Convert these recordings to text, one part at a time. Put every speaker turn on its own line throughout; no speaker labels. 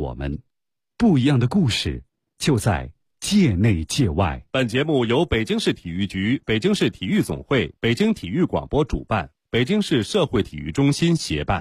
我们，不一样的故事就在界内界外。
本节目由北京市体育局、北京市体育总会、北京体育广播主办，北京市社会体育中心协办。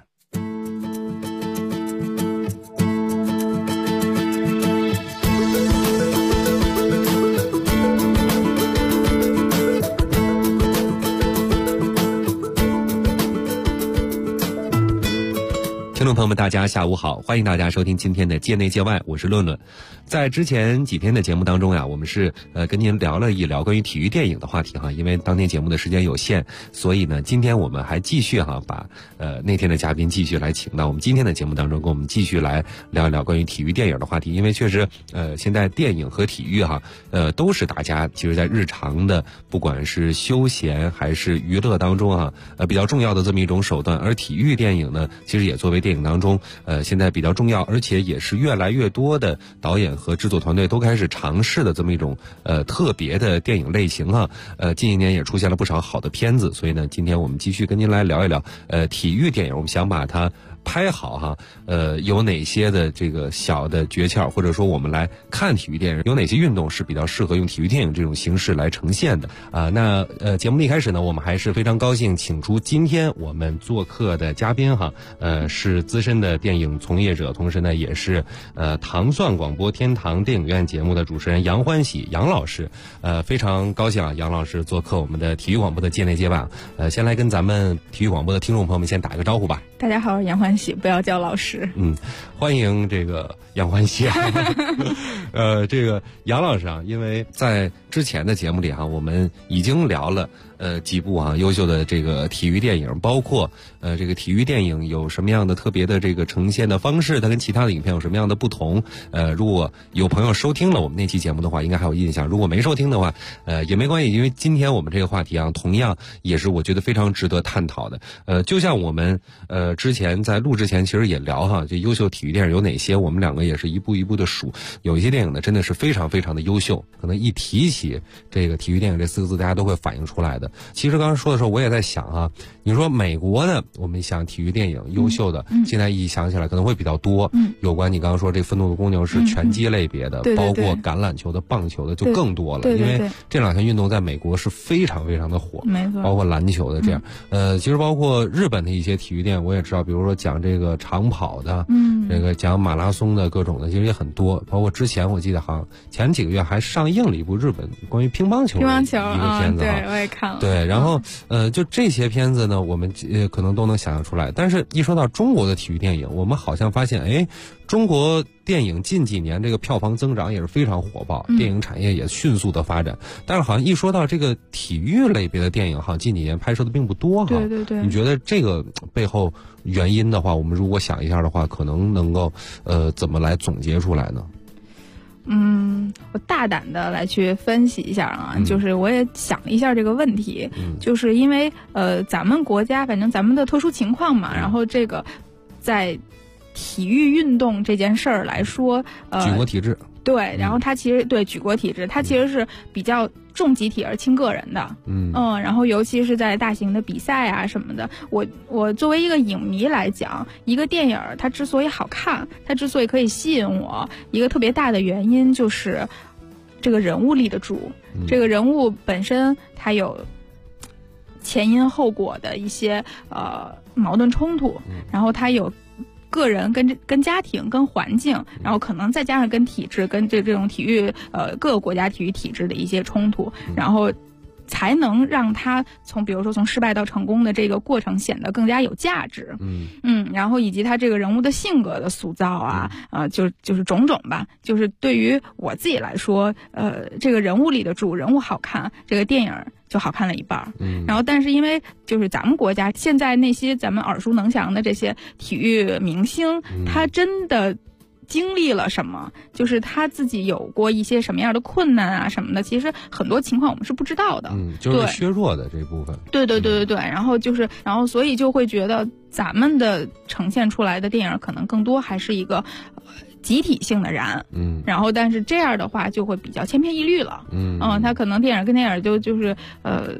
听众朋友们，大家下午好，欢迎大家收听今天的界内界外，我是论论。在之前几天的节目当中呀，我们是跟您聊了一聊关于体育电影的话题哈，因为当天节目的时间有限，所以呢，今天我们还继续把那天的嘉宾继续来请到我们今天的节目当中，跟我们继续来聊一聊关于体育电影的话题。因为确实现在电影和体育都是大家其实在日常的不管是休闲还是娱乐当中比较重要的这么一种手段，而体育电影呢，其实也作为电影当中现在比较重要，而且也是越来越多的导演和制作团队都开始尝试的这么一种特别的电影类型近一年也出现了不少好的片子，所以呢，今天我们继续跟您来聊一聊体育电影，我们想把它拍好有哪些的这个小的诀窍，或者说我们来看体育电影有哪些运动是比较适合用体育电影这种形式来呈现的那节目的一开始呢，我们还是非常高兴请出今天我们做客的嘉宾是资深的电影从业者，同时呢也是糖蒜广播天堂电影院节目的主持人杨欢喜杨老师。非常高兴杨老师做客我们的体育广播的界内界外先来跟咱们体育广播的听众朋友们先打个招呼吧。
大家好，杨欢喜，不要叫老师。
欢迎这个杨欢喜这个杨老师因为在之前的节目里我们已经聊了几部优秀的这个体育电影，包括这个体育电影有什么样的特别的这个呈现的方式，它跟其他的影片有什么样的不同。如果有朋友收听了我们那期节目的话，应该还有印象；如果没收听的话，也没关系，因为今天我们这个话题同样也是我觉得非常值得探讨的。就像我们之前在录之前其实也聊这优秀体育电影有哪些，我们两个也是一步一步的数。有一些电影呢真的是非常非常的优秀，可能一提起这个体育电影这4个字，大家都会反映出来的。其实刚刚说的时候我也在想你说美国呢，我们想体育电影优秀的现在一想起来可能会比较多有关你刚刚说这愤怒的公牛是拳击类别的包括橄榄球的棒球的就更多了，因为这两项运动在美国是非常非常的火，
没错，
包括篮球的这样其实包括日本的一些体育电影我也知道，比如说讲这个长跑的这个讲马拉松的各种的其实也很多，包括之前我记得前几个月还上映了一部日本关于乒乓球的一个片子
对，我也看了。
对，然后就这些片子呢，我们可能都能想象出来。但是一说到中国的体育电影，我们好像发现，中国电影近几年这个票房增长也是非常火爆，电影产业也迅速的发展。但是好像一说到这个体育类别的电影，近几年拍摄的并不多
对对对。
你觉得这个背后原因的话，我们如果想一下的话，可能能够怎么来总结出来呢？
我大胆的来去分析一下就是我也想了一下这个问题，就是因为咱们国家反正咱们的特殊情况嘛，然后这个在体育运动这件事儿来说
举国体制
对，然后它其实对举国体制，它其实是比较重集体而轻个人的，然后尤其是在大型的比赛什么的，我作为一个影迷来讲，一个电影它之所以好看，它之所以可以吸引我，一个特别大的原因就是这个人物立得住，这个人物本身它有前因后果的一些矛盾冲突，然后它有个人跟家庭跟环境，然后可能再加上跟体制跟这种体育各个国家体育体制的一些冲突，然后才能让他比如说从失败到成功的这个过程显得更加有价值。然后以及他这个人物的性格的塑造就是种种吧，就是对于我自己来说这个人物立得住，人物好看，这个电影就好看了一半。然后但是因为就是咱们国家现在那些咱们耳熟能详的这些体育明星，他真的经历了什么，就是他自己有过一些什么样的困难什么的，其实很多情况我们是不知道的。
就是削弱的这部分。
对，然后所以就会觉得咱们的呈现出来的电影可能更多还是一个集体性的燃，然后但是这样的话就会比较千篇一律了，他可能电影跟电影就是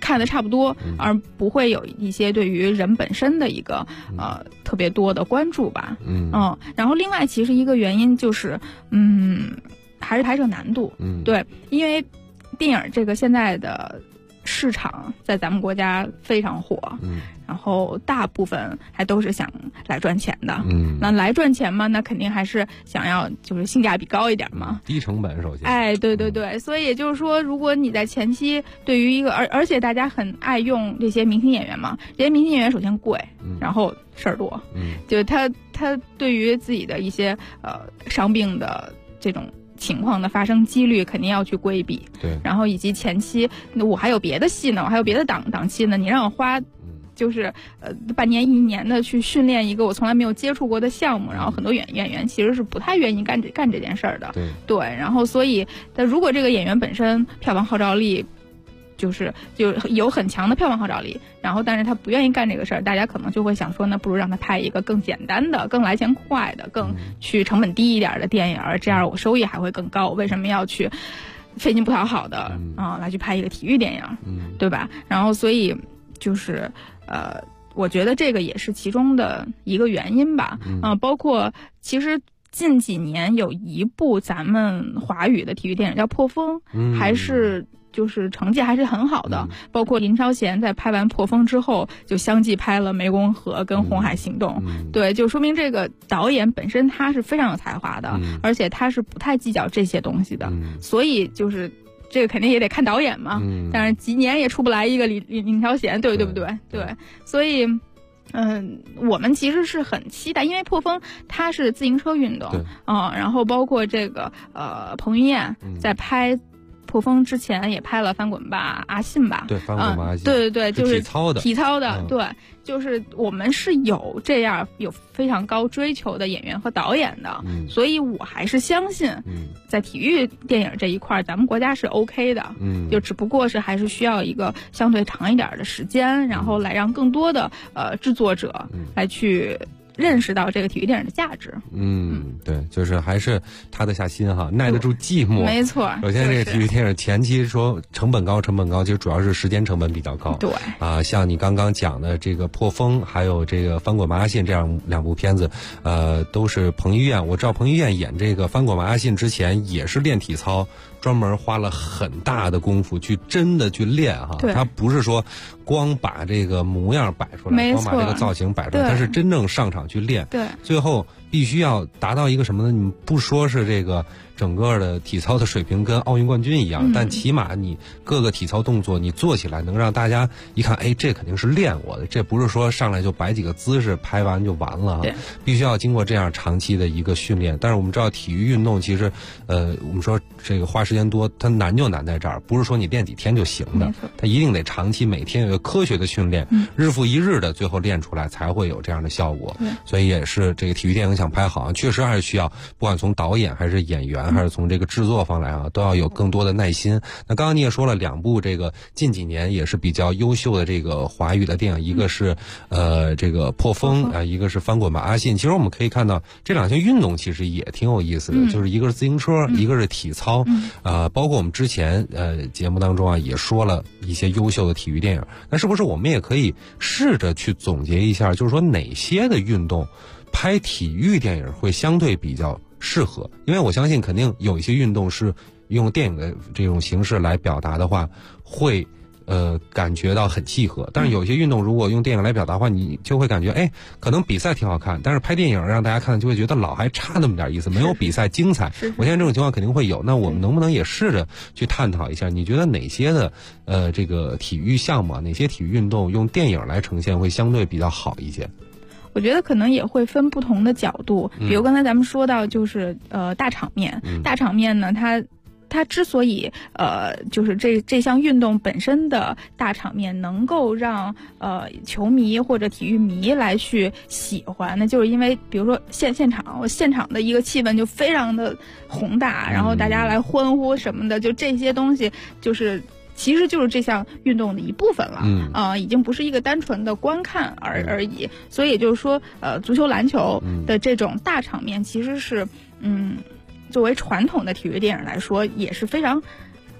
看的差不多，而不会有一些对于人本身的一个特别多的关注吧。然后另外其实一个原因就是还是拍摄难度。对，因为电影这个现在的市场在咱们国家非常火，然后大部分还都是想来赚钱的。那来赚钱嘛，那肯定还是想要就是性价比高一点嘛，
低成本首先。
哎，对对对，所以也就是说，如果你在前期对于一个而且大家很爱用这些明星演员嘛，这些明星演员首先贵，然后事儿多，就是他对于自己的一些伤病的这种情况的发生几率肯定要去规避。
对，
然后以及前期我还有别的戏呢，我还有别的档期呢，你让我花就是半年1年的去训练一个我从来没有接触过的项目，然后很多演员其实是不太愿意干这件事儿的。对，然后所以如果这个演员本身票房号召力就有很强的票房号召力，然后但是他不愿意干这个事儿，大家可能就会想说，那不如让他拍一个更简单的、更来钱快的、更去成本低一点的电影，这样我收益还会更高。为什么要去费劲不讨好的来去拍一个体育电影，对吧？然后所以就是我觉得这个也是其中的一个原因吧。包括其实近几年有一部咱们华语的体育电影叫《破风》，还是就是成绩还是很好的。包括林超贤在拍完《破风》之后，就相继拍了《湄公河》跟《红海行动》。对，就说明这个导演本身他是非常有才华的，而且他是不太计较这些东西的。所以就是这个肯定也得看导演嘛。但是几年也出不来一个林超贤，对不对？对，所以我们其实是很期待，因为破风它是自行车运动，然后包括这个彭于晏在拍破风之前也拍了翻滚吧阿信吧。
对，翻滚吧阿信。
对，就是
体操的。
对，就是我们是有这样有非常高追求的演员和导演的，所以我还是相信，在体育电影这一块，咱们国家是 OK 的。就只不过是还是需要一个相对长一点的时间，然后来让更多的制作者来去认识到这个体育电影的价值。
对，就是还是踏得下心哈，耐得住寂寞。
没错。
首先，这个体育电影前期说成本高，其实主要是时间成本比较高。
对
像你刚刚讲的这个破风，还有这个翻滚吧阿信这样2部片子，都是彭于晏。我知道彭于晏演这个翻滚吧阿信之前也是练体操，专门花了很大的功夫去真的去练哈。他不是说光把这个模样摆出来，光把这个造型摆出来，他是真正上场去练。
对，
最后必须要达到一个什么呢？你不说是这个整个的体操的水平跟奥运冠军一样，但起码你各个体操动作你做起来能让大家一看，哎，这肯定是练过的，这不是说上来就摆几个姿势拍完就完了。必须要经过这样长期的一个训练。但是我们知道体育运动其实我们说这个花时间多，它难就难在这儿，不是说你练几天就行的，它一定得长期每天有一个科学的训练，日复一日的，最后练出来才会有这样的效果。所以也是这个体育电影想拍好，确实还是需要不管从导演还是演员还是从这个制作方来都要有更多的耐心。那刚刚你也说了2部这个近几年也是比较优秀的这个华语的电影，一个是这个破风一个是翻滚吧阿信。其实我们可以看到这2项运动其实也挺有意思的，就是一个是自行车，一个是体操。包括我们之前节目当中也说了一些优秀的体育电影，那是不是我们也可以试着去总结一下，就是说哪些的运动拍体育电影会相对比较适合？因为我相信肯定有一些运动是用电影的这种形式来表达的话会感觉到很契合，但是有些运动如果用电影来表达的话，你就会感觉哎，可能比赛挺好看，但是拍电影让大家看就会觉得老还差那么点意思，没有比赛精彩。我相信这种情况肯定会有，那我们能不能也试着去探讨一下，你觉得哪些的这个体育项目哪些体育运动用电影来呈现会相对比较好一些？
我觉得可能也会分不同的角度，比如刚才咱们说到就是大场面，大场面呢它之所以就是这项运动本身的大场面能够让球迷或者体育迷来去喜欢，那就是因为比如说现场的一个气氛就非常的宏大，然后大家来欢呼什么的，就这些东西其实就是这项运动的一部分了，已经不是一个单纯的观看而已。所以也就是说，足球、篮球的这种大场面，其实是作为传统的体育电影来说，也是非常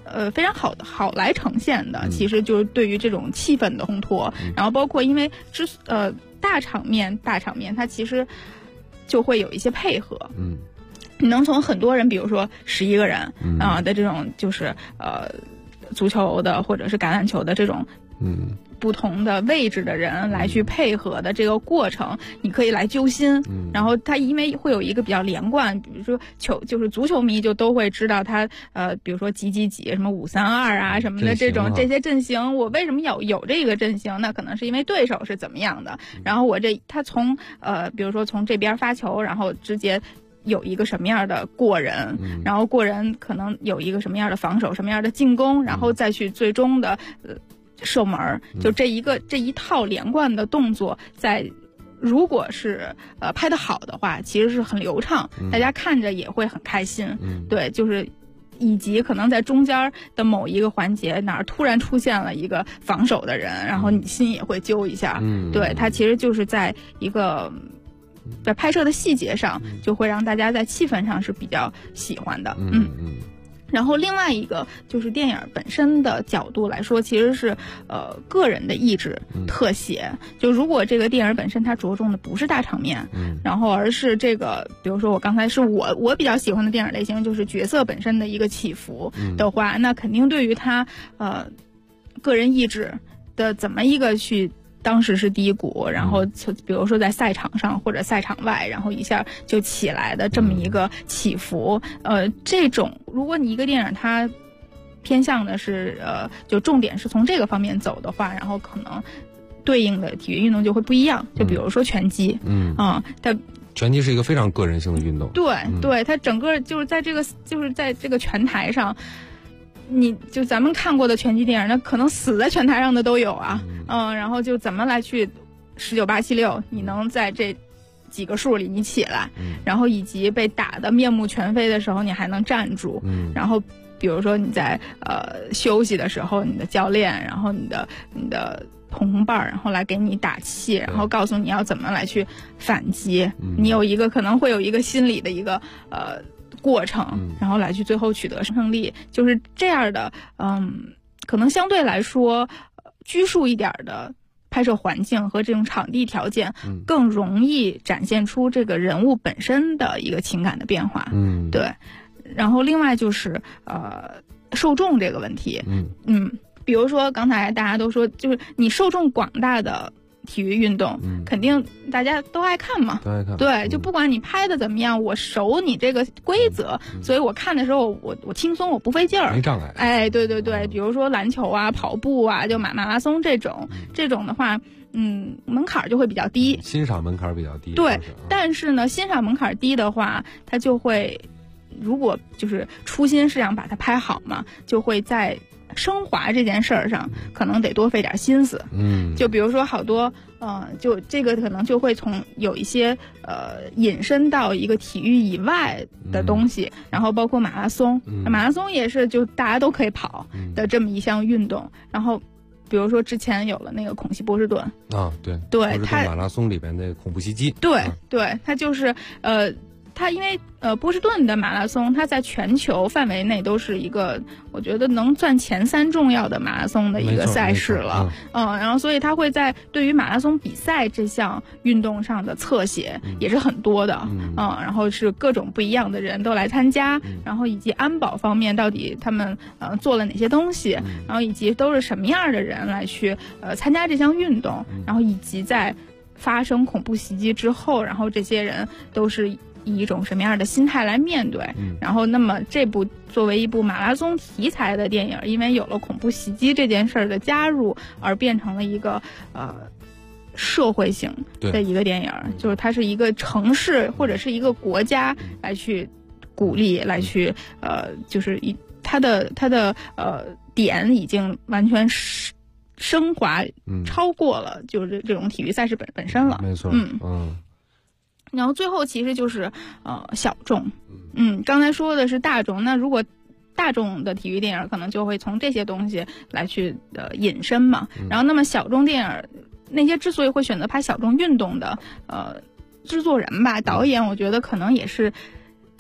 非常好来呈现的，其实就是对于这种气氛的烘托，然后包括因为大场面它其实就会有一些配合，你能从很多人，比如说11个人的这种就是足球的或者是橄榄球的这种不同的位置的人来去配合的这个过程，你可以来揪心。然后它因为会有一个比较连贯，比如说就是足球迷就都会知道它比如说几什么532啊什么的这些阵型，我为什么要有这个阵型？那可能是因为对手是怎么样的，然后他从比如说从这边发球，然后直接有一个什么样的过人，然后过人可能有一个什么样的防守，什么样的进攻，然后再去最终的射门，就这一套连贯的动作，在如果是拍得好的话，其实是很流畅，大家看着也会很开心。对，就是以及可能在中间的某一个环节哪儿突然出现了一个防守的人，然后你心也会揪一下。对，它其实就是在一个在拍摄的细节上，就会让大家在气氛上是比较喜欢的。然后另外一个就是电影本身的角度来说，其实是个人的意志特写。就如果这个电影本身它着重的不是大场面，然后而是这个，比如说我刚才是我比较喜欢的电影类型，就是角色本身的一个起伏的话，那肯定对于他个人意志的怎么一个去。当时是低谷，然后比如说在赛场上或者赛场外，然后一下就起来的这么一个起伏，这种如果你一个电影它偏向的是就重点是从这个方面走的话，然后可能对应的体育运动就会不一样。就比如说拳击，它
拳击是一个非常个人性的运动。
对，它整个就是在这个拳台上。你就咱们看过的拳击电影，那可能死在拳台上的都有啊，然后就怎么来去19、8、7、6，你能在这几个数里你起来，然后以及被打得面目全非的时候，你还能站住，然后比如说你在休息的时候，你的教练，然后你的同伴，然后来给你打气，然后告诉你要怎么来去反击，你有一个可能会有一个心理的一个过程，然后来去最后取得胜利，就是这样的。可能相对来说拘束一点的拍摄环境和这种场地条件，更容易展现出这个人物本身的一个情感的变化。对。然后另外就是受众这个问题，比如说刚才大家都说，就是你受众广大的体育运动，肯定大家都爱看嘛，对，就不管你拍的怎么样，我熟你这个规则，所以我看的时候我轻松，我不费劲儿，
没障碍。
哎，对，比如说篮球啊、跑步啊，就马拉松这种的话，门槛就会比较低，
欣赏门槛比较低。
对，但是呢，欣赏门槛低的话，它就会，如果就是初心是想把它拍好嘛，就会在升华这件事儿上可能得多费点心思。就比如说好多就这个可能就会从有一些引申到一个体育以外的东西，然后包括马拉松，马拉松也是就大家都可以跑的这么一项运动。然后比如说之前有了那个孔西波士顿
啊，对，它马拉松里边的恐怖袭击，
对，它就是它因为波士顿的马拉松，它在全球范围内都是一个我觉得能算前3重要的马拉松的一个赛事了，然后所以它会在对于马拉松比赛这项运动上的侧写也是很多的，然后是各种不一样的人都来参加，然后以及安保方面到底他们做了哪些东西，然后以及都是什么样的人来去参加这项运动，然后以及在发生恐怖袭击之后，然后这些人都是以一种什么样的心态来面对，然后那么这部作为一部马拉松题材的电影，因为有了恐怖袭击这件事儿的加入，而变成了一个社会性的一个电影，就是它是一个城市或者是一个国家来去鼓励，来去就是它的点已经完全升华超过了就是这种体育赛事本身了，
没错，
然后最后其实就是小众，刚才说的是大众，那如果大众的体育电影可能就会从这些东西来去引申嘛，然后那么小众电影那些之所以会选择拍小众运动的制作人吧、导演，我觉得可能也是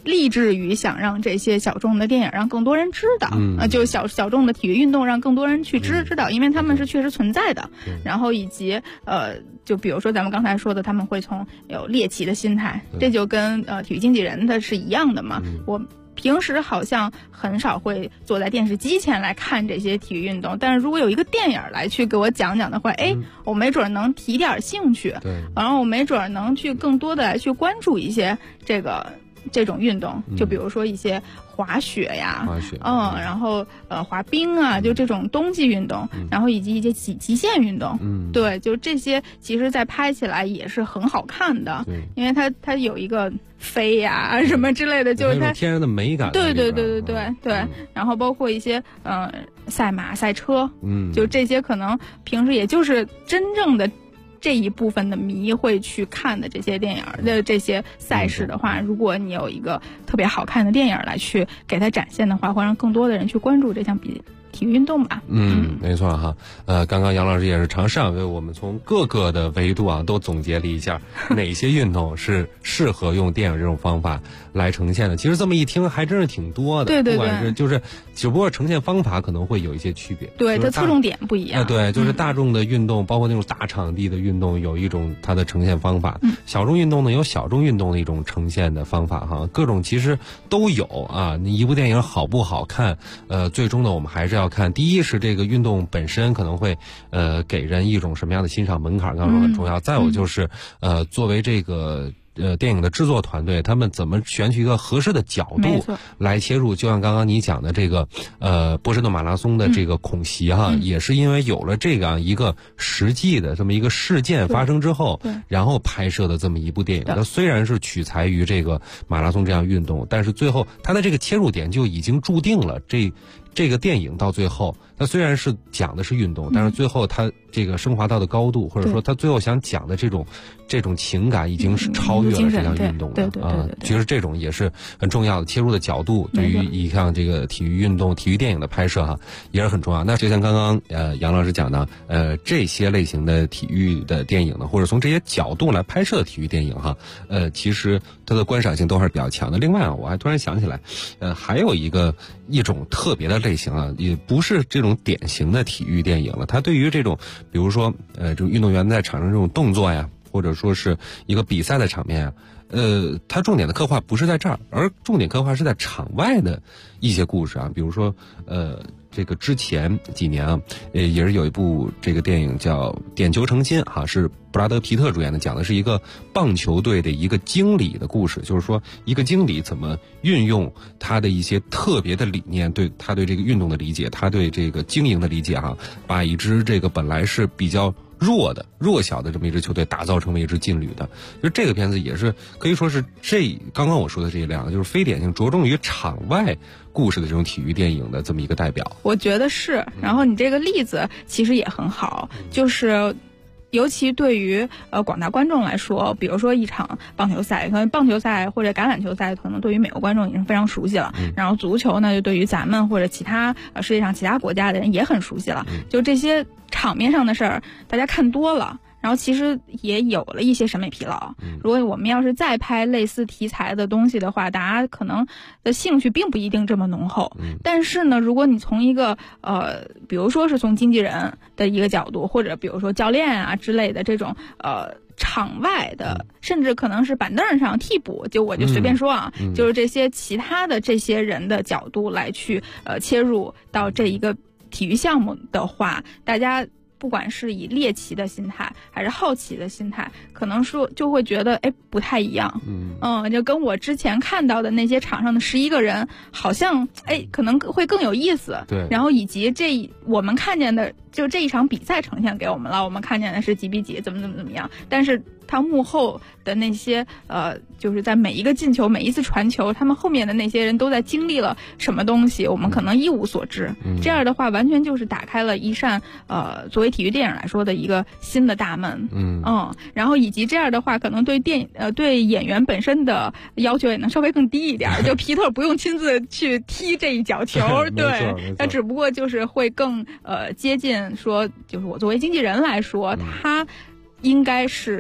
立志于想让这些小众的电影让更多人知道，就小众的体育运动让更多人去知道，因为他们是确实存在的。然后以及就比如说咱们刚才说的，他们会从有猎奇的心态，这就跟体育经纪人的是一样的嘛。我平时好像很少会坐在电视机前来看这些体育运动，但是如果有一个电影来去给我讲讲的话，我没准能提点兴趣，然后我没准能去更多的来去关注一些这种运动，就比如说一些滑雪呀，然后滑冰啊，就这种冬季运动，然后以及一些极限运动，对，就这些其实在拍起来也是很好看的，因为它有一个飞呀什么之类的，就是它
天然的美感。
对，然后包括一些赛马、赛车，就这些可能平时也就是真正的这一部分的迷会去看的这些电影的这些赛事的话，如果你有一个特别好看的电影来去给它展现的话，会让更多的人去关注这项体育运动吧。
没错哈。刚刚杨老师也是尝试为我们从各个的维度都总结了一下哪些运动是适合用电影这种方法来呈现的。其实这么一听还真是挺多的，
对，
不管是就是只不过呈现方法可能会有一些区别，
对，它侧重点不一样。
对，就是大众的运动，包括那种大场地的运动，有一种它的呈现方法；小众运动呢，有小众运动的一种呈现的方法哈。各种其实都有啊。你一部电影好不好看，最终呢，我们还是要看，第一是这个运动本身可能会给人一种什么样的欣赏门槛，刚刚说很重要。再有就是作为这个电影的制作团队，他们怎么选取一个合适的角度来切入？就像刚刚你讲的这个波士顿马拉松的这个恐袭也是因为有了这样一个实际的这么一个事件发生之后，然后拍摄的这么一部电影。它虽然是取材于这个马拉松这样运动，但是最后它的这个切入点就已经注定了这个电影到最后，它虽然是讲的是运动，但是最后它这个升华到的高度，或者说它最后想讲的这种情感，已经是超越了这项运动了其实这种也是很重要的切入的角度，对于一项这个体育运动、体育电影的拍摄也是很重要。那就像刚刚杨老师讲的，这些类型的体育的电影呢，或者从这些角度来拍摄的体育电影其实它的观赏性都还是比较强的。另外我还突然想起来，还有一种特别的类型也不是这种典型的体育电影了。它对于这种，比如说这种运动员在场上这种动作呀，或者说是一个比赛的场面它重点的刻画不是在这儿，而重点刻画是在场外的一些故事比如说这个之前几年也是有一部这个电影叫《点球成金》是布拉德皮特主演的，讲的是一个棒球队的一个经理的故事，就是说一个经理怎么运用他的一些特别的理念，对他对这个运动的理解，他对这个经营的理解把一支这个本来是比较弱小的这么一支球队打造成为一支劲旅的。就这个片子也是可以说是刚刚我说的这两个就是非典型着重于场外故事的这种体育电影的这么一个代表。
我觉得是，然后你这个例子其实也很好，就是尤其对于广大观众来说，比如说一场棒球赛，可能棒球赛或者橄榄球赛可能对于美国观众已经非常熟悉了，然后足球呢就对于咱们或者其他世界上其他国家的人也很熟悉了，就这些场面上的事儿大家看多了，然后其实也有了一些审美疲劳。如果我们要是再拍类似题材的东西的话，大家可能的兴趣并不一定这么浓厚。但是呢，如果你从一个比如说是从经纪人的一个角度，或者比如说教练之类的这种场外的，甚至可能是板凳上替补，我就随便说就是这些其他的这些人的角度来去切入到这一个体育项目的话，大家不管是以猎奇的心态还是好奇的心态，可能说就会觉得不太一样。就跟我之前看到的那些场上的11个人好像可能会更有意思。
对，
然后以及我们看见的就这一场比赛呈现给我们了，我们看见的是几比几怎么样，但是他幕后的那些就是在每一个进球每一次传球，他们后面的那些人都在经历了什么东西，我们可能一无所知。这样的话完全就是打开了一扇作为体育电影来说的一个新的大门。然后以及这样的话可能对演员本身的要求也能稍微更低一点就皮特不用亲自去踢这一脚球对，他只不过就是会更接近说，就是我作为经纪人来说，他应该是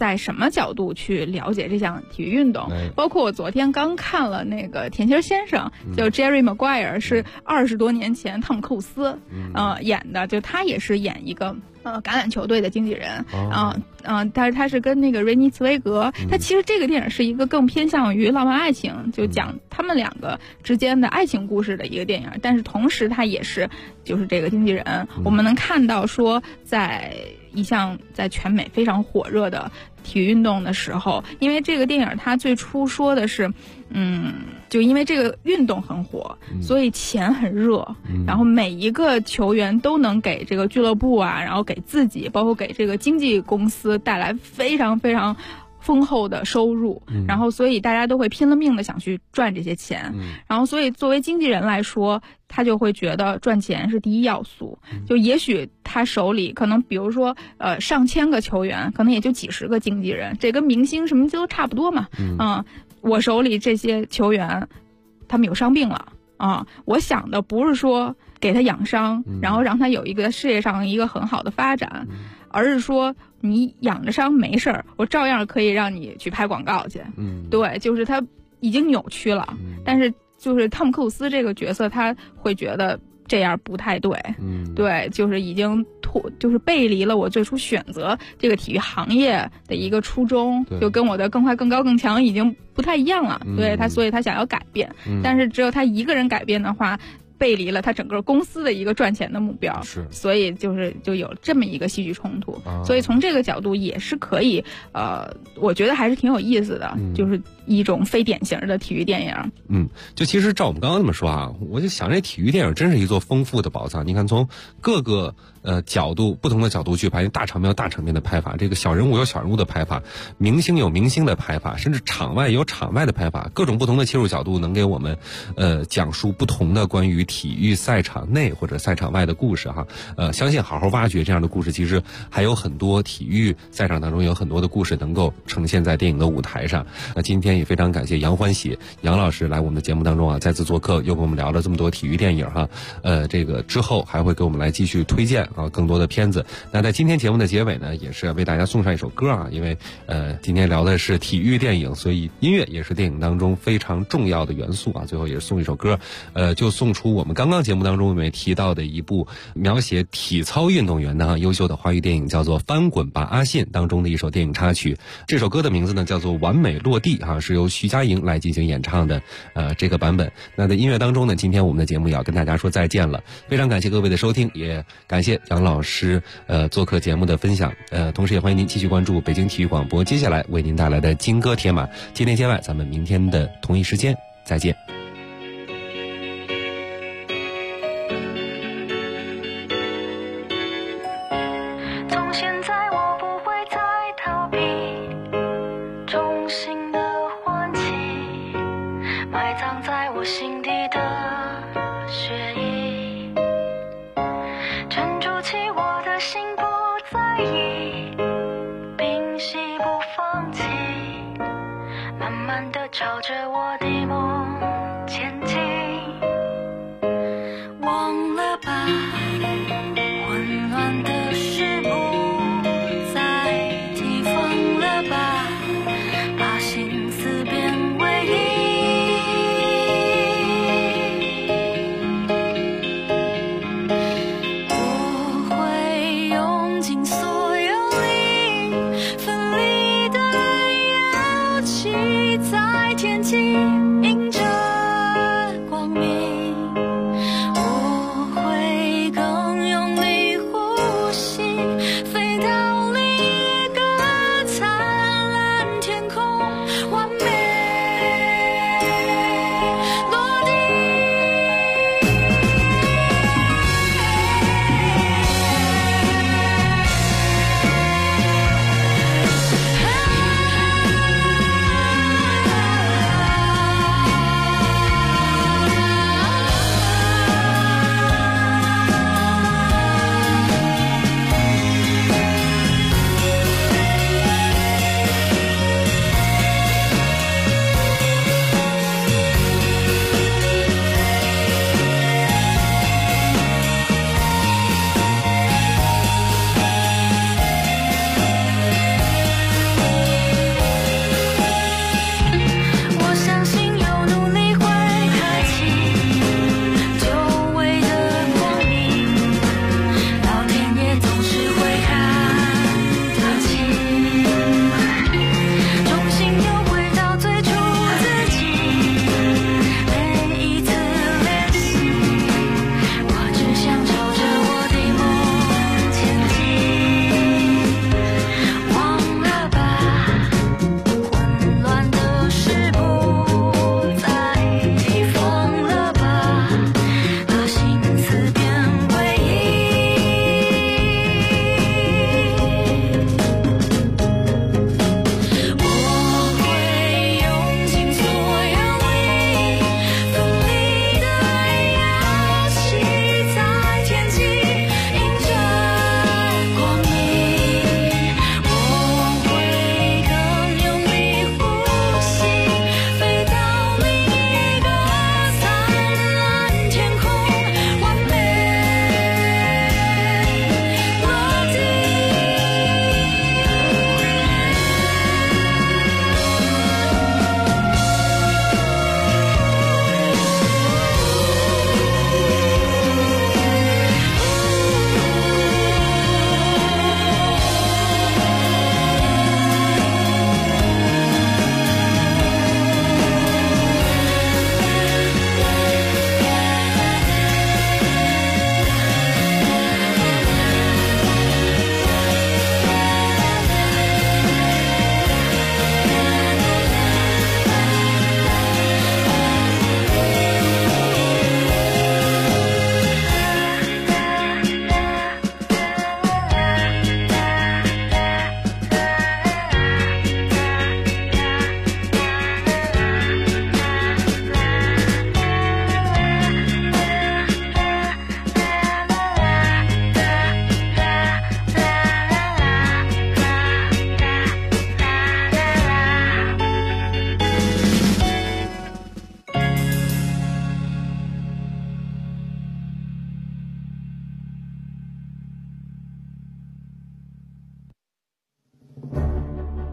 在什么角度去了解这项体育运动。包括我昨天刚看了那个甜心先生，就 Jerry Maguire， 是20多年前汤姆克鲁斯演的，就他也是演一个橄榄球队的经纪人但是他是跟那个瑞妮茨威格，他其实这个电影是一个更偏向于浪漫爱情，就讲他们两个之间的爱情故事的一个电影，但是同时他也是就是这个经纪人。我们能看到说，在一项在全美非常火热的体育运动的时候，因为这个电影它最初说的是就因为这个运动很火，所以钱很热，然后每一个球员都能给这个俱乐部啊，然后给自己，包括给这个经纪公司带来非常非常丰厚的收入，然后所以大家都会拼了命的想去赚这些钱，然后所以作为经纪人来说，他就会觉得赚钱是第一要素。就也许他手里可能比如说上千个球员，可能也就几十个经纪人，这跟明星什么都差不多嘛。我手里这些球员他们有伤病了我想的不是说给他养伤，然后让他有一个事业上一个很好的发展，而是说你养着伤没事儿，我照样可以让你去拍广告去。对，就是他已经扭曲了，但是就是汤姆克鲁斯这个角色，他会觉得这样不太对。对，就是已经就是背离了我最初选择这个体育行业的一个初衷，就跟我的更快更高更强已经不太一样了。对他，所以他想要改变，但是只有他一个人改变的话，背离了他整个公司的一个赚钱的目标，所以就有这么一个戏剧冲突。所以从这个角度也是可以，我觉得还是挺有意思的，就是一种非典型的体育电影。
就其实照我们刚刚那么说啊，我就想这体育电影真是一座丰富的宝藏。你看从各个角度不同的角度去拍，大场面有大场面的拍法，这个小人物有小人物的拍法，明星有明星的拍法，甚至场外有场外的拍法，各种不同的切入角度能给我们讲述不同的关于体育赛场内或者赛场外的故事哈。相信好好挖掘这样的故事，其实还有很多体育赛场当中有很多的故事能够呈现在电影的舞台上。那今天也非常感谢杨欢喜杨老师来我们的节目当中啊，再次做客，又跟我们聊了这么多体育电影哈。这个之后还会给我们来继续推荐更多的片子。那在今天节目的结尾呢，也是为大家送上一首歌啊，因为今天聊的是体育电影，所以音乐也是电影当中非常重要的元素啊。最后也是送一首歌，就送出我们刚刚节目当中我们提到的一部描写体操运动员的优秀的华语电影，叫做《翻滚吧阿信》当中的一首电影插曲。这首歌的名字呢叫做《完美落地》是由徐佳莹来进行演唱的这个版本。那在音乐当中呢，今天我们的节目也要跟大家说再见了，非常感谢各位的收听，也感谢杨老师做客节目的分享，同时也欢迎您继续关注北京体育广播接下来为您带来的金歌铁马。今天街外，咱们明天的同一时间再见。
从现在我不会再逃避中心的唤起，埋葬在我心底的血液，沉住气我的心不在意，屏息不放弃，慢慢地朝着我的梦前进。忘了吧，混乱的事不再提，放了吧，把心思变为一。我会用尽所有力，奋力的摇起，在天际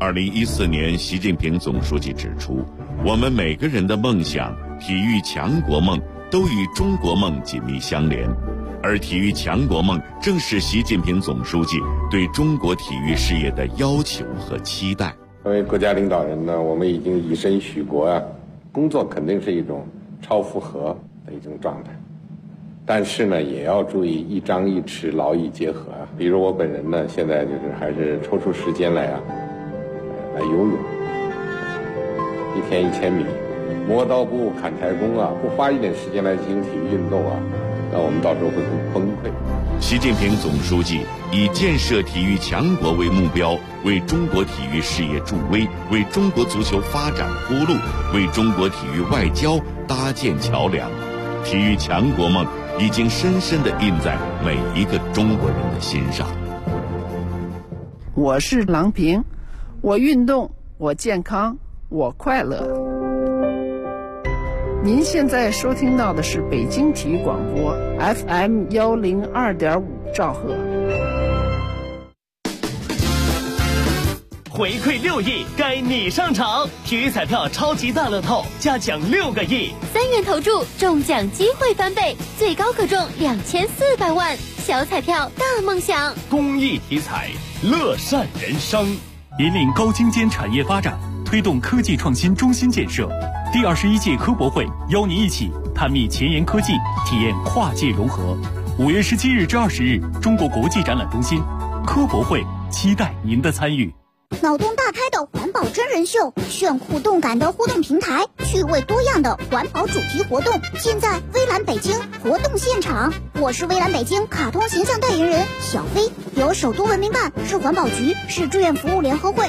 2014年，习近平总书记指出，我们每个人的梦想、体育强国梦都与中国梦紧密相连，而体育强国梦正是习近平总书记对中国体育事业的要求和期待。
作为国家领导人呢，我们已经以身许国啊，工作肯定是一种超负荷的一种状态，但是呢，也要注意一张一弛，劳逸结合啊。比如我本人呢，现在就是还是抽出时间来游泳，1天1000米，磨刀不误砍柴工啊，不花一点时间来进行体育运动啊，那我们到时候会很崩溃。
习近平总书记以建设体育强国为目标，为中国体育事业助威，为中国足球发展铺路，为中国体育外交搭建桥梁。体育强国梦已经深深地印在每一个中国人的心上。
我是郎平，我运动，我健康，我快乐。您现在收听到的是北京体育广播 FM 102.5兆赫。
回馈6亿，该你上场！体育彩票超级大乐透加奖6个亿
，3元投注中奖机会翻倍，最高可中2400万。小彩票大梦想，
公益体彩，乐善人生，引领高精尖产业发展，推动科技创新中心建设。第21届科博会邀您一起探秘前沿科技，体验跨界融合。5月17日至20日，中国国际展览中心科博会，期待您的参与。
脑洞大开的环保真人秀，炫酷动感的互动平台，趣味多样的环保主题活动，尽在微蓝北京活动现场。我是微蓝北京卡通形象代言人小飞，由首都文明办、市环保局、市志愿服务联合会